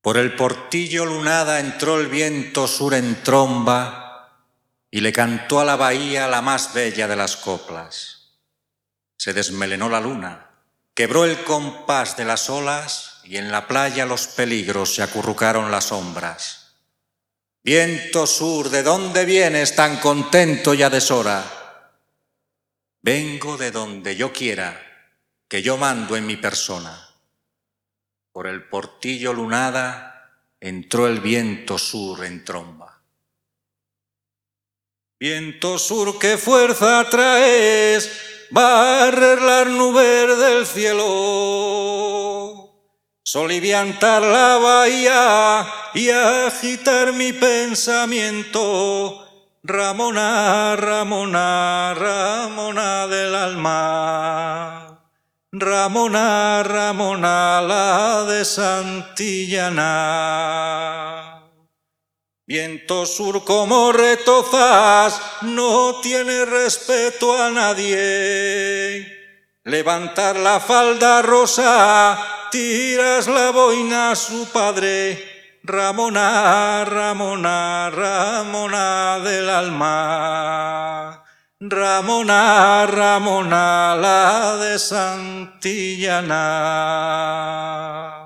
Por el portillo lunada entró el viento sur en tromba y le cantó a la bahía la más bella de las coplas. Se desmelenó la luna, quebró el compás de las olas y en la playa los peligros se acurrucaron las sombras. Viento sur, ¿de dónde vienes tan contento y a deshora? Vengo de donde yo quiera, que yo mando en mi persona. Por el portillo lunada entró el viento sur en tromba. Viento sur, ¿qué fuerza traes? Barrer las nubes del cielo, soliviantar la bahía y agitar mi pensamiento. Ramona, Ramona, Ramona del alma, Ramona, Ramona, la de Santillana. Viento sur, como retozas, no tienes respeto a nadie. Levantar la falda rosa, tiras la boina a su padre. Ramona, Ramona, Ramona del alma, Ramona, Ramona, la de Santillana.